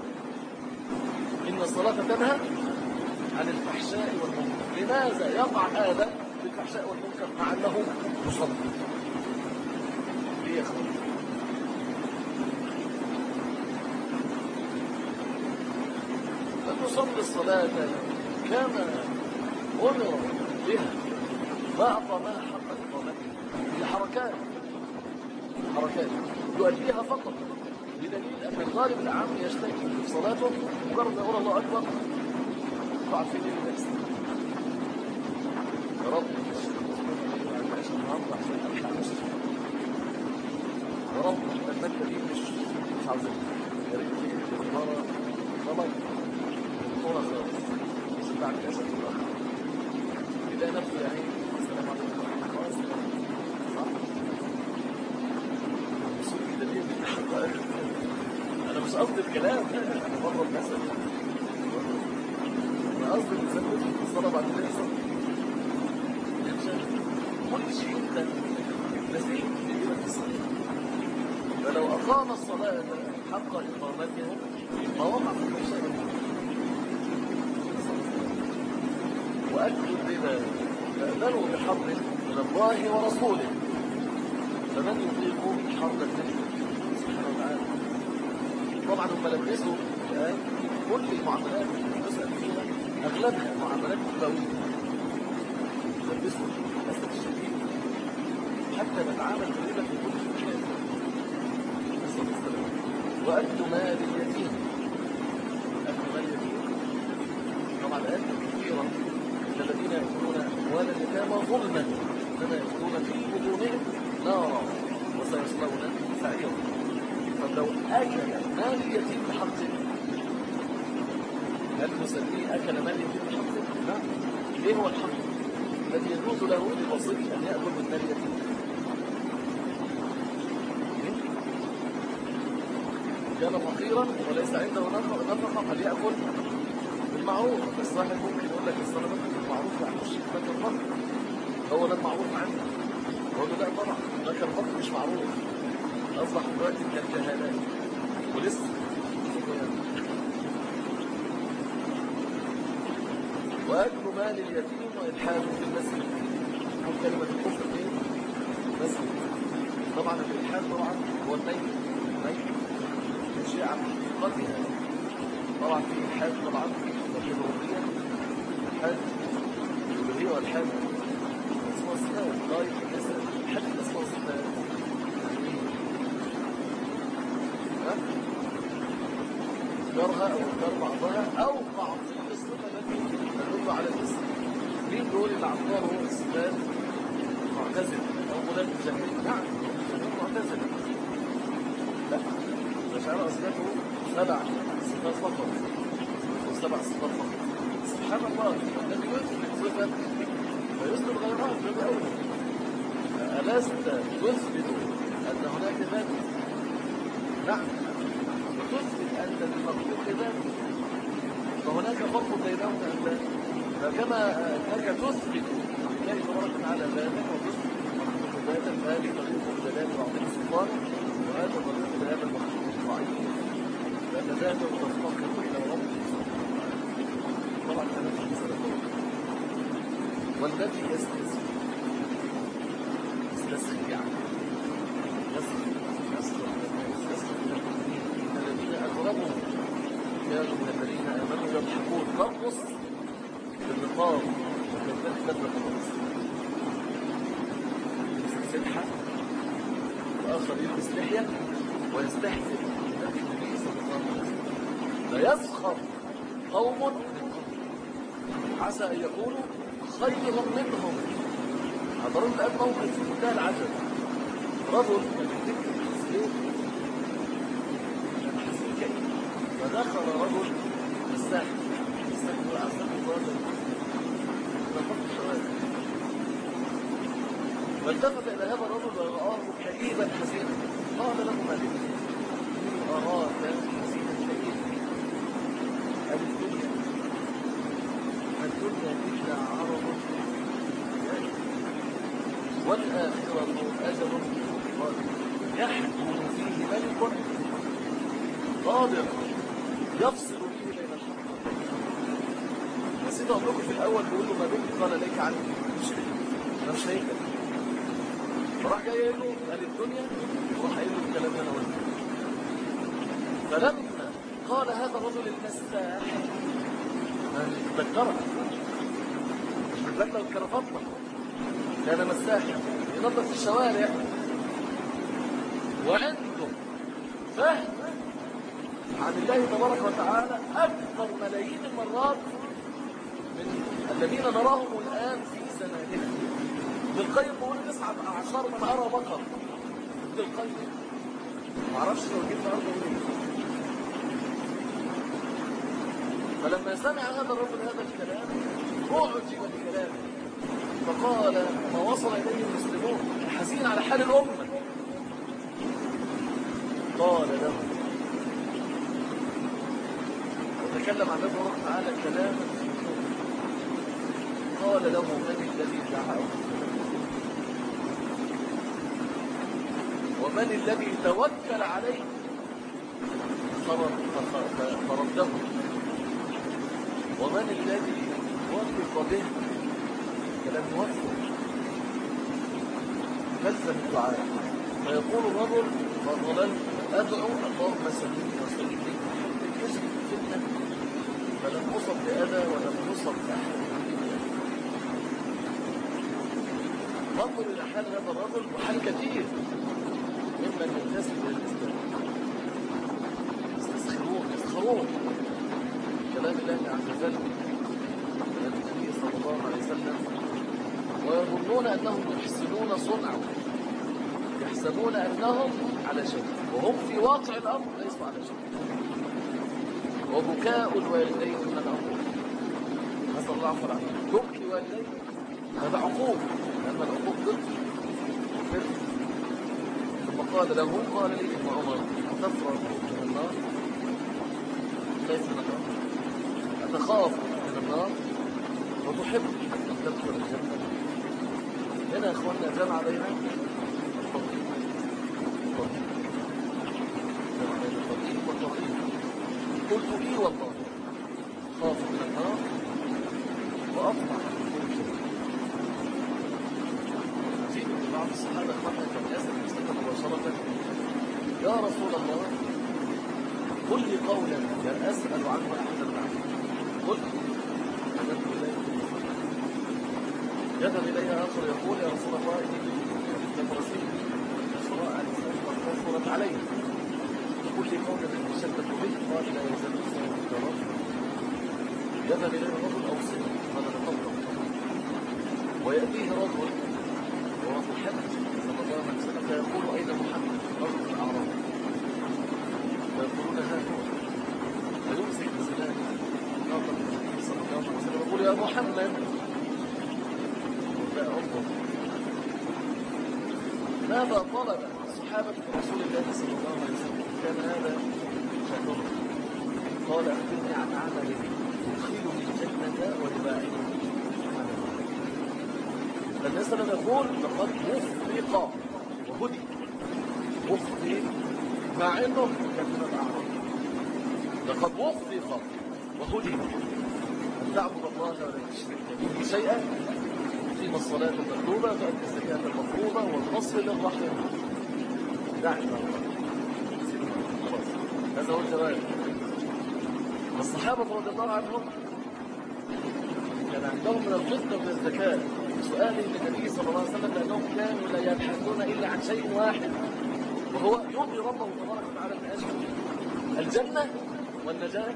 إن الصلاة تنهى عن الفحشاء والمنكر. لماذا يقع هذا في الفحشاء والمنكر مع أنه يصلي؟ ليه يا أخوان؟ فنصلي الصلاة كما أمر بها ما أقامها حق إقامتها. هي حركات حركات يؤديها فقط، بدليل أن الغالب العام يشتكي في صلاته مجرد يقول الله أكبر ضعف في دين الإسلام. يا رب عيش النهارده عشان أرجع مسلم. يا رب المادة دي مش مش عاوزينها. يا ريت تيجي الإدارة طبعا البطولة خالص مش بعد الأسد الآخر. يلاقي نفسه يا عيني السلام عليكم ورحمة الله وبركاته. صح؟ الوصول كده ليه بالحقائق. أنا مش قصدي الكلام، أنا بره المثل. أنا قصدي نثبت الصلاة بعد كده يصلي. كل شيء أنت نسيت تجيبك في الصلاة. فلو أقام الصلاة حق إقامتها ما وقع في الفحشاء. وأكلوا الربا فأذنوا بحرب من الله ورسوله فمن يطيق حرب النبي سبحانه وتعالى. طبعا هم لبسوا الآن كل المعاملات اللي تسأل فيها أغلبها معاملات ربوية. لبسوا للأسف الشديد حتى نتعامل بالربا في كل مكان. نسأل الله السلامة. وأكل مال اليتيم، أكل مال اليتيم طبعا الآن كثيرا الذين يأكلون أموال اليتامى ظلما إنما يأكلون في بطونهم نارا وسيصلون سعيرا. فلو أكل مال اليتيم بحقه هل نسميه أكل مال اليتيم بحقه؟ لا. إيه هو الحق الذي يجوز له للبسيط أن يأكل من مال اليتيم؟ كان فقيرا وليس عنده نفقة فليأكل بالمعروف. بس واحد ممكن يقول لك الصلاة بالمعروف يعني مش ذاك الفقر هو ده المعروف عنه. هو لا طبعا ذاك الفقر مش معروف، أصبح دلوقتي كالجهالات ولسه. وأكل مال اليتيم وإلحاد في المسجد. هم كلمة الكفر ايه؟ المسجد. طبعا الإلحاد طبعا هو الميت الميت شيء عن حقيقتها. طبعا في إلحاد طبعا الربوبية الحج الألوهية والحج اسمه الصفات طيب الحج اسمه الصفات ها؟ إنكارها أو إنكار بعضها أو تعطيل الصفة التي تدل على الاسم. مين دول العطار هو الصفات؟ معتزل أو غلاة الجميل؟ نعم معتزل. لا الأشاعرة أثبتوا سبع صفات فقط وسبع صفات فقط. سبحان الله الذي يثبت صفة فيثبت غيرها في الأول. ألست تثبت أن هناك ذات؟ نعم وتثبت أن للمخلوق ذات فهناك فرق بينهم أن لا. فكما أنك تثبت لله تبارك وتعالى ذاتا وتثبت المخلوق ذاتا فهذه طريق الدلالة وعظيم سلطانه وهذا طريق لهذا المخلوق الضعيف لأن ذاته تفتقر إلى ربه طبعا هذا في مسألة والذي يستسخي يستسخي يعني يستسخي يستسخي من المؤمنين الذين أقربوا كانوا من الذين آمنوا يضحكون ترقص بالنقاب وكذلك بدرة الرقص يلبس سلحة وآخر يلبس لحية ويستحسن بنفس النبي صلى الله عليه وسلم فيسخر قوم عسى أن يكونوا خيرا منهم. حضروا الآن موقف في منتهى العجب. رجل من الذكر الإسلام حسين كئيب فدخل رجل الساحل الساحل والعسل الرجل نفق الشوارع فالتفت إلى هذا الرجل ورآه كئيبا حزينا قال له ما لك إني أراك حزينا كئيبا الدنيا الدنيا إلا عرض والآخرة أجل يحكم فيه ملك قادر يفصل به بين الحق. نسيت أقول لكم في الأول بيقول له ما بك قال ليك عني مش أنا مش هيك فراح جاي يقول له قال الدنيا وراح قايل له الكلام أنا قلته. فلما قال هذا الرجل المساح تذكرها مش بتذكر الكرافطة كان مساح ينظف الشوارع وعنده فهم عن الله تبارك وتعالى أكثر ملايين المرات من الذين نراهم الآن في زماننا. ابن القيم بيقول تسعة أعشار من أرى بقر. ابن القيم معرفش لو جبنا أرضه منه. فلما سمع هذا الرجل هذا الكلام أعجب بكلامه فقال ما وصل إليه المسلمون حزين على حال الأمة. قال له وتكلم عن الله تعالى كلاما قال له من الذي دعاه ومن الذي توكل عليه فرده ومن الذي وفق به كلام موفق فلزم الدعاء فيقول الرجل فضللت أدعو اللهم سلمني وسلمني كشف الفتنة فلم أصب بأذى ولم يصب بأحد. ننظر إلى حال هذا الرجل وحال كثير ممن ينتسب إلى الإسلام يستسخرون يسخرون كلام الله عز وجل من النبي صلى الله عليه وسلم ويظنون أنهم يحسنون صنعا يحسبون أنهم على شيء وهم في واقع الأمر ليسوا على شيء. وبكاء الوالدين من الأمر نسأل الله عفوا عنه تبكي والديك هذا عقوق لأن العقوق ضد الفرق. ثم قال له قال لي ابن عمر أتفرغ من النار خايف من النار أتخاف من النار وتحب أن تدخل الجنة. هنا يا أخواننا جمع بين التطبيق جمع بين التطبيق والتطبيق. قلت لي والله خاف من النار وأطمع جئت بعض الصحابة أخواننا كان يسأل المسلمة مباشرة يا رسول الله قل لي قولا لا أسأل عنه أحدا بعد قل يذهب إليها آخر يقول يا رسول الله إني لم رسيل الصلاة على الإسلام وكثرت عليه يقول لي قولا تشدد به قال لا يزال الإسلام بالكرام. يذهب إليه الرجل أو السنة قال تفضل ويأتيه رجل وهو في الحج صلى الله عليه وسلم فيقول أين محمد رجل في الأعراب فيقولون ها هو فيمسك بسنانه ناطق صلى الله عليه وسلم يقول يا محمد لا أنظر ماذا طلب صحابة رسول الله صلى الله عليه وسلم كان هذا شأنه قال أخبرني عن عمل يدخلني الجنة ويباعدني عن النار. فالنبي صلى الله عليه وسلم يقول لقد وفق وهدي وفق مع انه كان من الاعراب لقد وفق وهدي ان تعبد الله ولا تشرك به شيئا تقيم الصلاه المطلوبه وتؤدي الزكاه المفروضه والنصر للرحم دعني الله هذا هو الجواب. الصحابه رضي الله عنهم كان عندهم من الفطنه من الزكاه سؤالهم للنبي صلى الله عليه وسلم لانهم كانوا لا يبحثون الا عن شيء واحد وهو يرضي ربه تبارك وتعالى من اجله الجنه والنجاه.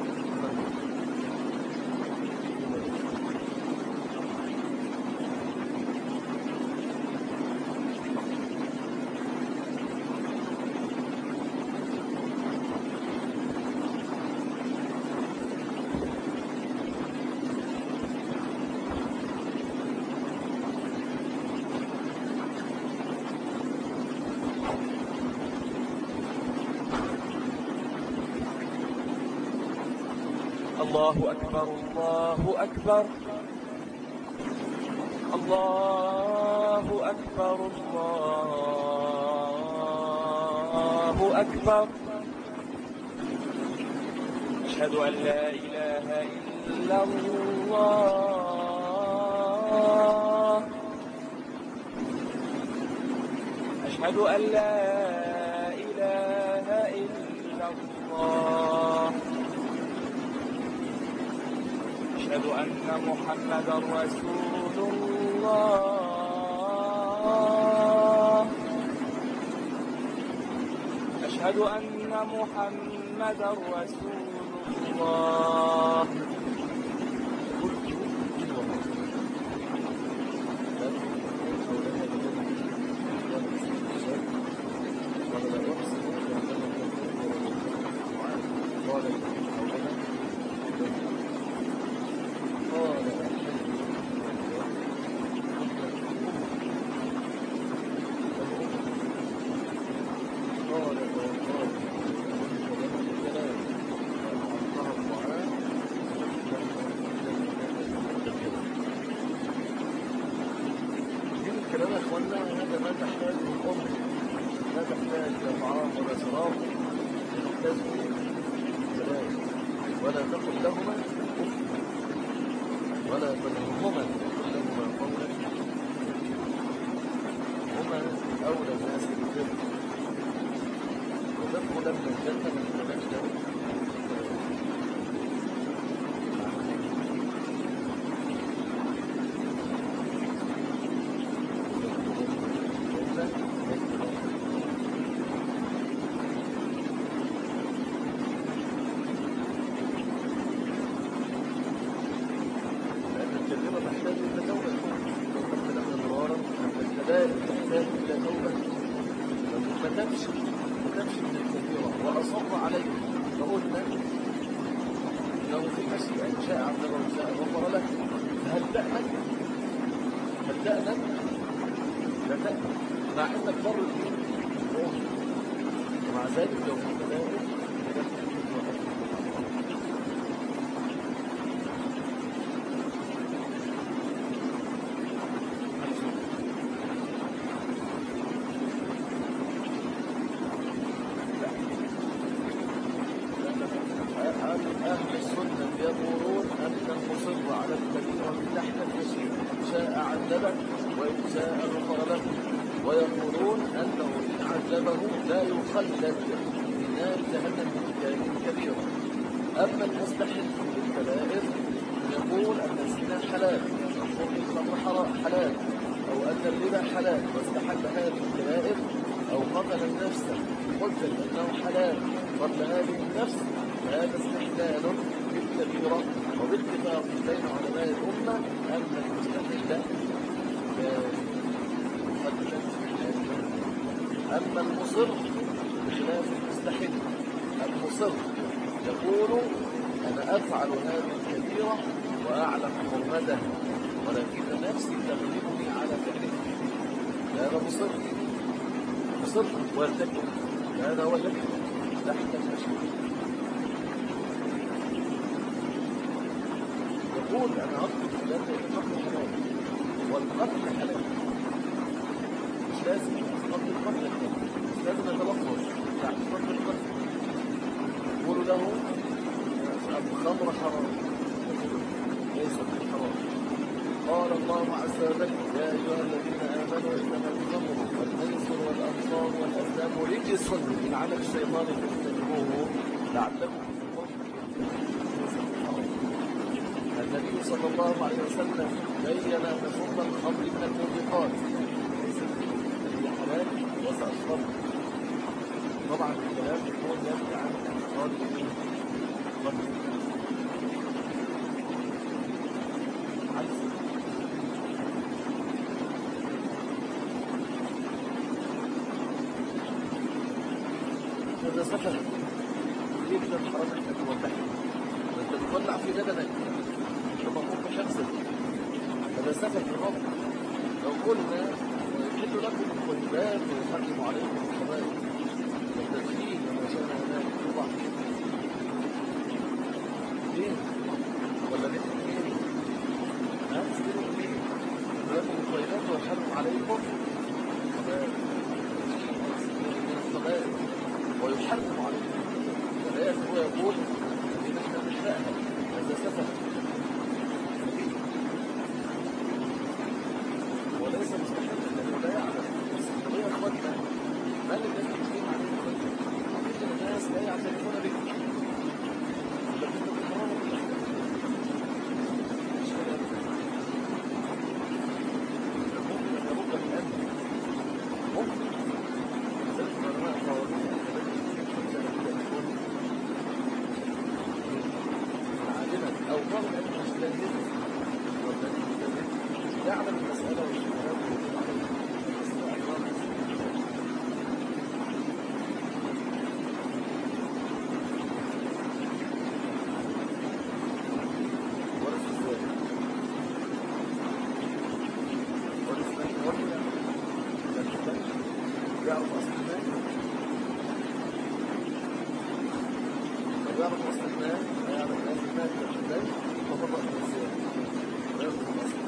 الله أكبر الله أكبر الله أكبر الله أكبر أشهد أن لا إله إلا الله أشهد أن لا إله إلا الله أشهد أن محمدا رسول الله أشهد أن محمدا رسول الله ولا تقل لهما ولا تنهرهما تقل لهما قولا هما أولى الناس بالبر وتدخل من الجنة من المنجد مع انك بر الدين ومع ذلك لو في كذلك أهل السنة يقولون أن المصر على الكبيرة تحت اليسير شاء عذبك وإن شاء غفر له ويقولون أنه إن عذبه لا يخلد في نار جهنم كبيرة. أما المستحل الكبائر يقول أن الزنا حلال أو شرب الخمر حلال أو أن الربا حلال واستحل هذه الكبائر أو قتل النفس قتل أنه حلال قتل هذه النفس فهذا استحلال بالكبيرة وباتفاق بين علماء الأمة أن المستحل أما المصر بخلاف المستحل المصر يقول أنا أفعل هذه الكبيرة وأعلم حرمتها ولكن نفسي تغلبني على فعلها هذا مصر مصر ويرتكب هذا هو الذي تحت المشروع يقول أنا أطلب فلان القتل حلال والقتل حلال مش لازم قتل القتل مش لازم يتلفظ يعني قتل القتل يقول له الخمر حرام ليس بالحرام قال الله عز وجل يا أيها الذين آمنوا إنما الخمر والميسر والأنصار والأزلام رجس من عمل الشيطان فاجتنبوه لعلكم النبي صلى الله عليه وسلم بين أن شرب الخمر من الموبقات ليس هي حلال وسأشرب طبعا الكلام يكون يبدأ عن اعتقاد الخمر هذا سفر جدا حركتك وتحت وانت تطلع في بدنك مطلوب شخصا هذا سفر في الرب لو قلنا ويحل لكم الطيبات ويحرم عليكم الخبائث والتدخين وما شاء هناك طبعا ليه؟ ولا ليه تدخين؟ ها تسكنوا ليه؟ لكم الطيبات ويحرم عليكم الخبائث ويحرم عليكم فلا هو يقول ان احنا نحرقها هذا سفر وليس مستحيل لانه لا يعلم الصحابيه اخواتنا ما الذي يجري عليه عقيده الناس لا يعترفون به لكن الحرام مش كده ممكن ان يرد الامن ممكن ذلك العلماء قالوا عالما او رغم ان مستهدف يعلم المسألة والشبهات والوجود عليها ورث الزواج ورث الزواج ورث يعرف أصل المال يعرف أصل المال يعرف أصل المال كالشباب وفضل من الزواج ويأخذ الأصل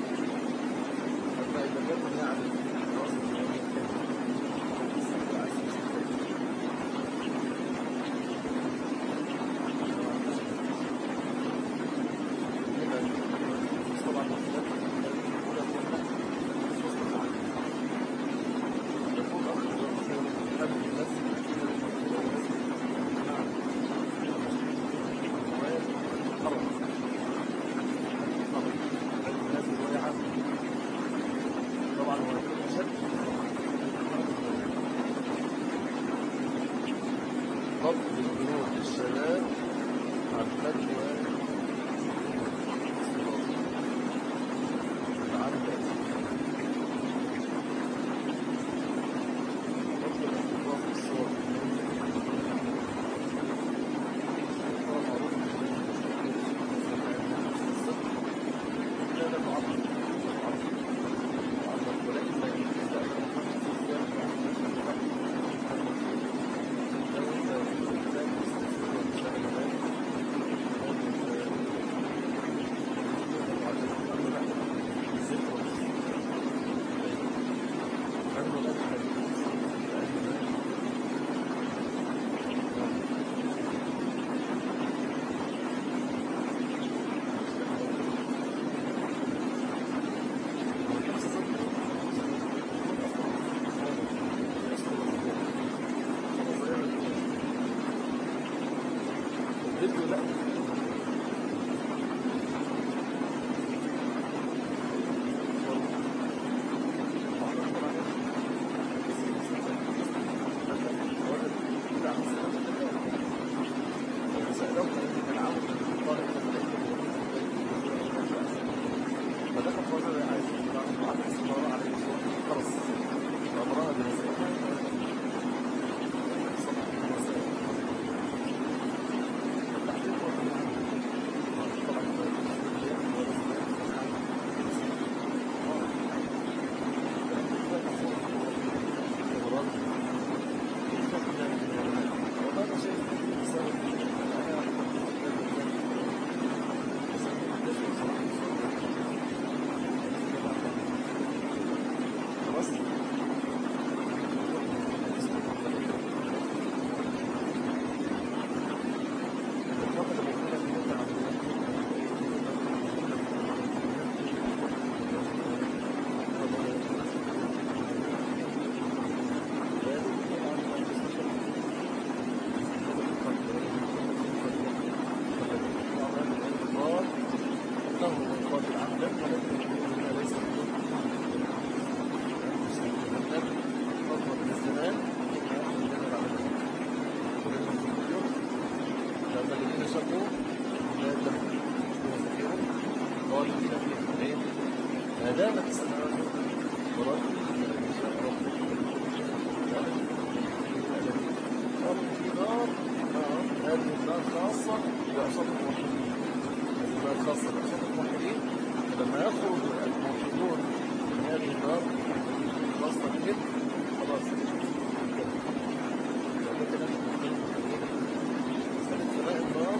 إذا كان يعني رأس الجميع طبعا يكون أخذ حمل النفس طبعا هو أشد ضبط الجنود الشباب عن فتوى العمل ضبط الاحتفاظ بالصور هذا معظم دامت السماوات وربي جاء ربك قالوا في نار هذه النار خاصة بعصاة الموحدين هذه النار خاصة بعصاة الموحدين فلما يخرج الموحدون من هذه النار خاصة بهم خلاص سماء النار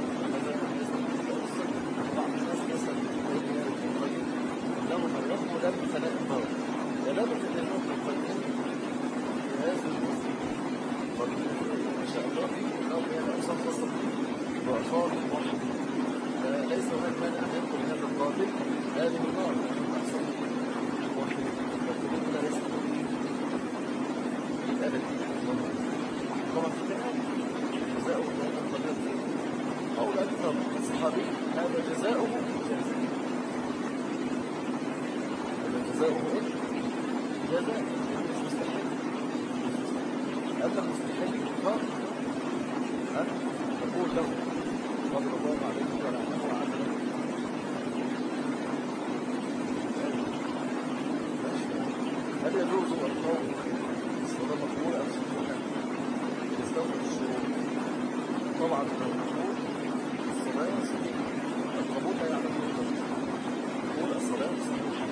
بعض الناس مثلا انهم يرغبوا لا من سماء النار ولابد ان يكون القيم في هذه ما شاء الله انهم يعني اقسام خاصه واقسام موحدين فليس هناك مانع ان يدخل هذا القاتل هذه النار اقسام موحدين فالقلوب لا يستطيع الابد طبعا في النهايه جزاؤه هذا القدر أو أكثر الصحابي هذا جزاؤه جزاء هذا جزاؤه إيه؟ جزاء مش مستحيل أما المستحيل الكفار أن تقول له فضل الله عليك ولا عنه وعزله هل يجوز القول الصلاة مقبولة أم سنة يستوفي الشروط طبعا المقبول الصلاة القبول لا يعلم قبول الصلاة صحيحة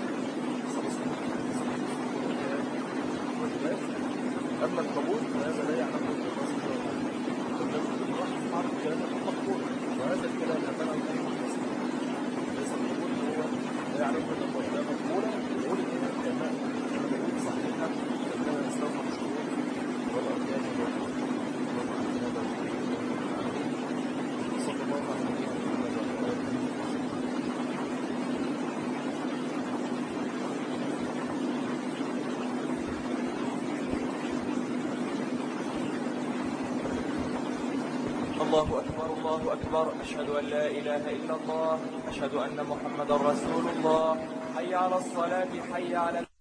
أما القبول فهذا لا يعلم الله سبحانه وتعالى فالواحد يعرف كلامه مقبول وهذا الكلام يعتمد عليه المسلم ليس القبول هو لا يعلم أن الله لا مقبولة يقول إنها كلمات صحيحة لأنها يستوفى الشروط والأركان والأركان صلى الله عليه وسلم. الله أكبر الله أكبر أشهد أن لا إله إلا الله أشهد أن محمدا رسول الله حي على الصلاة حي على